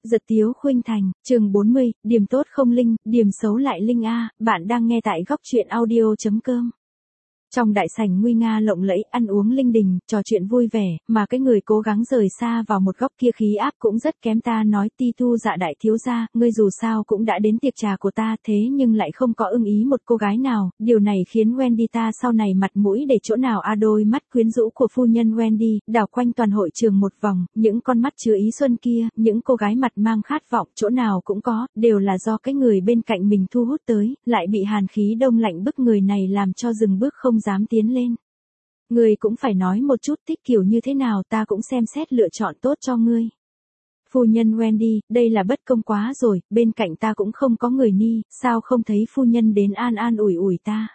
Giật Tiếu Khuynh Thành, chương 40, điểm tốt không linh, điểm xấu lại linh a, bạn đang nghe tại góc truyện audio.com. Trong đại sảnh nguy nga lộng lẫy, ăn uống linh đình, trò chuyện vui vẻ, mà cái người cố gắng rời xa vào một góc kia khí áp cũng rất kém. Ta nói Ti Tu Dạ đại thiếu gia, ngươi dù sao cũng đã đến tiệc trà của ta, thế nhưng lại không có ưng ý một cô gái nào, điều này khiến Wendy ta sau này mặt mũi để chỗ nào a. Đôi mắt quyến rũ của phu nhân Wendy đảo quanh toàn hội trường một vòng, những con mắt chứa ý xuân kia, những cô gái mặt mang khát vọng, chỗ nào cũng có, đều là do cái người bên cạnh mình thu hút tới, lại bị hàn khí đông lạnh bức người này làm cho dừng bước không dám tiến lên. Ngươi cũng phải nói một chút thích kiểu như thế nào, ta cũng xem xét lựa chọn tốt cho ngươi. Phu nhân Wendy, đây là bất công quá rồi, bên cạnh ta cũng không có người ni, sao không thấy phu nhân đến an ủi ta.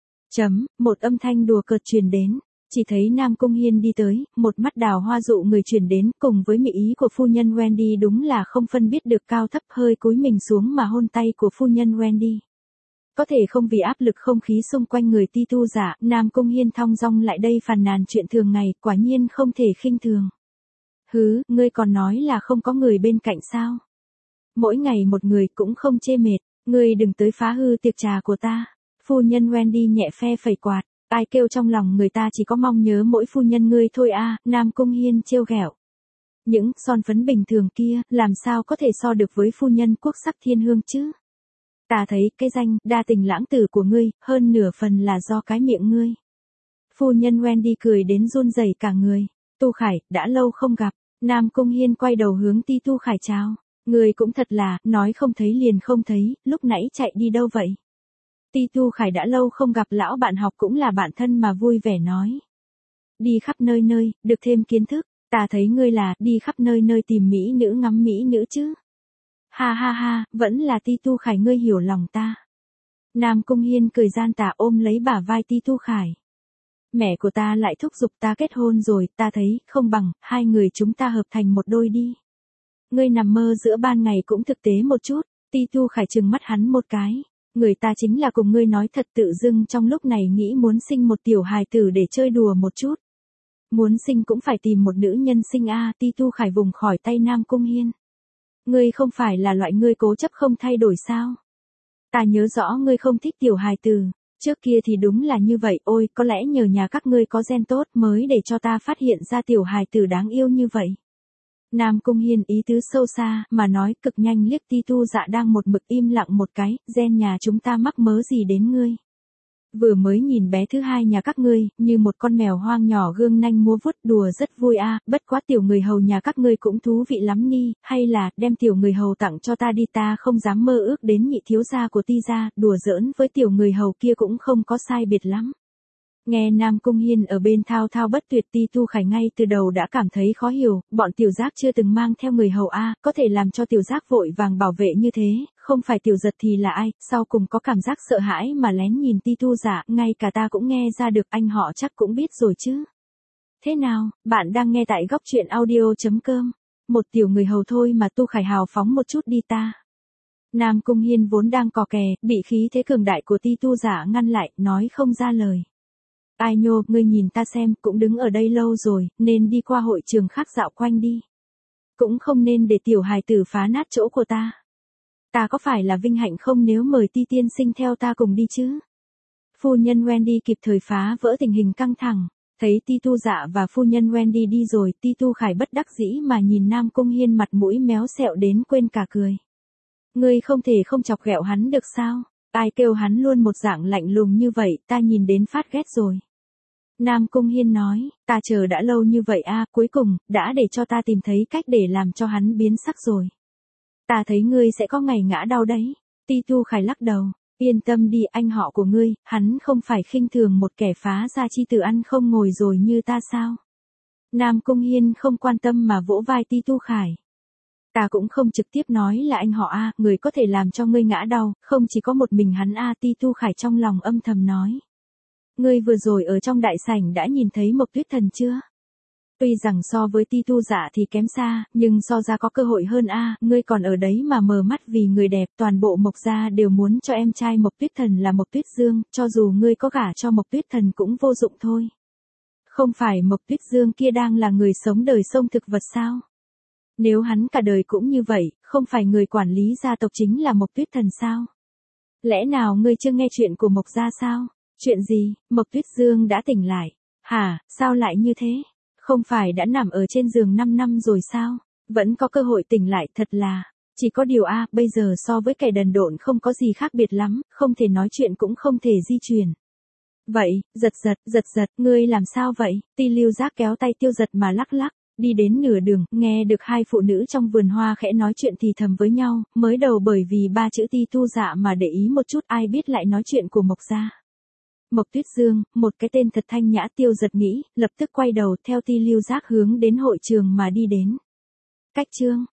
Một âm thanh đùa cợt truyền đến. Chỉ thấy Nam Cung Hiên đi tới, một mắt đào hoa dụ người truyền đến, cùng với mỹ ý của phu nhân Wendy đúng là không phân biết được cao thấp, hơi cúi mình xuống mà hôn tay của phu nhân Wendy. Có thể không vì áp lực không khí xung quanh người Ti Tu Dạ, Nam Cung Hiên thong dong lại đây phàn nàn chuyện thường ngày, quả nhiên không thể khinh thường. Hứ, ngươi còn nói là không có người bên cạnh sao? Mỗi ngày một người cũng không chê mệt, ngươi đừng tới phá hư tiệc trà của ta. Phu nhân Wendy nhẹ phe phẩy quạt, ai kêu trong lòng người ta chỉ có mong nhớ mỗi phu nhân ngươi thôi a. Nam Cung Hiên trêu ghẹo. Những son phấn bình thường kia, làm sao có thể so được với phu nhân quốc sắc thiên hương chứ? Ta thấy cái danh đa tình lãng tử của ngươi, hơn nửa phần là do cái miệng ngươi. Phu nhân Wendy cười đến run rẩy cả người. Tu Khải, đã lâu không gặp. Nam Cung Hiên quay đầu hướng Ti Tu Khải chào. Ngươi cũng thật là, nói không thấy liền không thấy, lúc nãy chạy đi đâu vậy? Ti Tu Khải đã lâu không gặp lão bạn học cũng là bạn thân mà vui vẻ nói. Đi khắp nơi nơi, được thêm kiến thức, ta thấy ngươi là đi khắp nơi nơi tìm mỹ nữ ngắm mỹ nữ chứ. Ha ha ha, vẫn là Ti Tu Khải ngươi hiểu lòng ta. Nam Cung Hiên cười gian tà ôm lấy bả vai Ti Tu Khải. Mẹ của ta lại thúc giục ta kết hôn rồi, ta thấy, không bằng, hai người chúng ta hợp thành một đôi đi. Ngươi nằm mơ giữa ban ngày cũng thực tế một chút, Ti Tu Khải trừng mắt hắn một cái. Người ta chính là cùng ngươi nói thật tự dưng trong lúc này nghĩ muốn sinh một tiểu hài tử để chơi đùa một chút. Muốn sinh cũng phải tìm một nữ nhân sinh a. Ti Tu Khải vùng khỏi tay Nam Cung Hiên. Ngươi không phải là loại ngươi cố chấp không thay đổi sao? Ta nhớ rõ ngươi không thích tiểu hài tử, trước kia thì đúng là như vậy, ôi, có lẽ nhờ nhà các ngươi có gen tốt mới để cho ta phát hiện ra tiểu hài tử đáng yêu như vậy. Nam Cung Hiên ý tứ sâu xa, mà nói cực nhanh liếc Ti Tu Dạ đang một mực im lặng một cái, gen nhà chúng ta mắc mớ gì đến ngươi. Vừa mới nhìn bé thứ hai nhà các ngươi, như một con mèo hoang nhỏ gương nanh múa vuốt đùa rất vui a. Bất quá tiểu người hầu nhà các ngươi cũng thú vị lắm ni, hay là đem tiểu người hầu tặng cho ta đi, ta không dám mơ ước đến nhị thiếu gia của Ti gia, đùa giỡn với tiểu người hầu kia cũng không có sai biệt lắm. Nghe Nam Cung Hiên ở bên thao thao bất tuyệt, Ti Tu Khải ngay từ đầu đã cảm thấy khó hiểu, bọn tiểu giác chưa từng mang theo người hầu a, có thể làm cho tiểu giác vội vàng bảo vệ như thế, không phải tiểu giật thì là ai, sau cùng có cảm giác sợ hãi mà lén nhìn Ti Tu Dạ, ngay cả ta cũng nghe ra được, anh họ chắc cũng biết rồi chứ. Thế nào, bạn đang nghe tại góc truyện audio.com, một tiểu người hầu thôi mà Tu Khải hào phóng một chút đi ta. Nam Cung Hiên vốn đang cò kè, bị khí thế cường đại của Ti Tu Dạ ngăn lại, nói không ra lời. Ai nhô, ngươi nhìn ta xem, cũng đứng ở đây lâu rồi, nên đi qua hội trường khác dạo quanh đi. Cũng không nên để tiểu hài tử phá nát chỗ của ta. Ta có phải là vinh hạnh không nếu mời Ti tiên sinh theo ta cùng đi chứ? Phu nhân Wendy kịp thời phá vỡ tình hình căng thẳng, thấy Ti Tu Dạ và phu nhân Wendy đi rồi, Ti Tu Khải bất đắc dĩ mà nhìn Nam Cung Hiên mặt mũi méo xẹo đến quên cả cười. Ngươi không thể không chọc ghẹo hắn được sao? Ai kêu hắn luôn một dạng lạnh lùng như vậy, ta nhìn đến phát ghét rồi. Nam Cung Hiên nói, ta chờ đã lâu như vậy a, cuối cùng, đã để cho ta tìm thấy cách để làm cho hắn biến sắc rồi. Ta thấy ngươi sẽ có ngày ngã đau đấy. Ti Tu Khải lắc đầu, yên tâm đi, anh họ của ngươi, hắn không phải khinh thường một kẻ phá gia chi tử ăn không ngồi rồi như ta sao. Nam Cung Hiên không quan tâm mà vỗ vai Ti Tu Khải. Ta cũng không trực tiếp nói là anh họ a, người có thể làm cho ngươi ngã đau, không chỉ có một mình hắn a. Ti Tu Khải trong lòng âm thầm nói. Ngươi vừa rồi ở trong đại sảnh đã nhìn thấy Mộc Tuyết Thần chưa? Tuy rằng so với Ti Tu Dạ thì kém xa, nhưng so ra có cơ hội hơn a. Ngươi còn ở đấy mà mờ mắt vì người đẹp, toàn bộ Mộc gia đều muốn cho em trai Mộc Tuyết Thần là Mộc Tuyết Dương, cho dù ngươi có gả cho Mộc Tuyết Thần cũng vô dụng thôi. Không phải Mộc Tuyết Dương kia đang là người sống đời sông thực vật sao? Nếu hắn cả đời cũng như vậy, không phải người quản lý gia tộc chính là Mộc Tuyết Thần sao? Lẽ nào ngươi chưa nghe chuyện của Mộc gia sao? Chuyện gì? Mộc Tuyết Dương đã tỉnh lại. Hả, sao lại như thế? Không phải đã nằm ở trên giường 5 năm rồi sao? Vẫn có cơ hội tỉnh lại thật là. Chỉ có điều bây giờ so với kẻ đần độn không có gì khác biệt lắm, không thể nói chuyện cũng không thể di chuyển. Vậy, giật, ngươi làm sao vậy? Ti Lưu Giác kéo tay Tiêu Giật mà lắc lắc. Đi đến nửa đường, nghe được hai phụ nữ trong vườn hoa khẽ nói chuyện thì thầm với nhau, mới đầu bởi vì ba chữ Ti Tu Dạ mà để ý một chút, ai biết lại nói chuyện của Mộc gia. Mộc Tuyết Dương, một cái tên thật thanh nhã. Tiêu Giật nghĩ, lập tức quay đầu theo Ti Lưu Giác hướng đến hội trường mà đi đến. Cách chương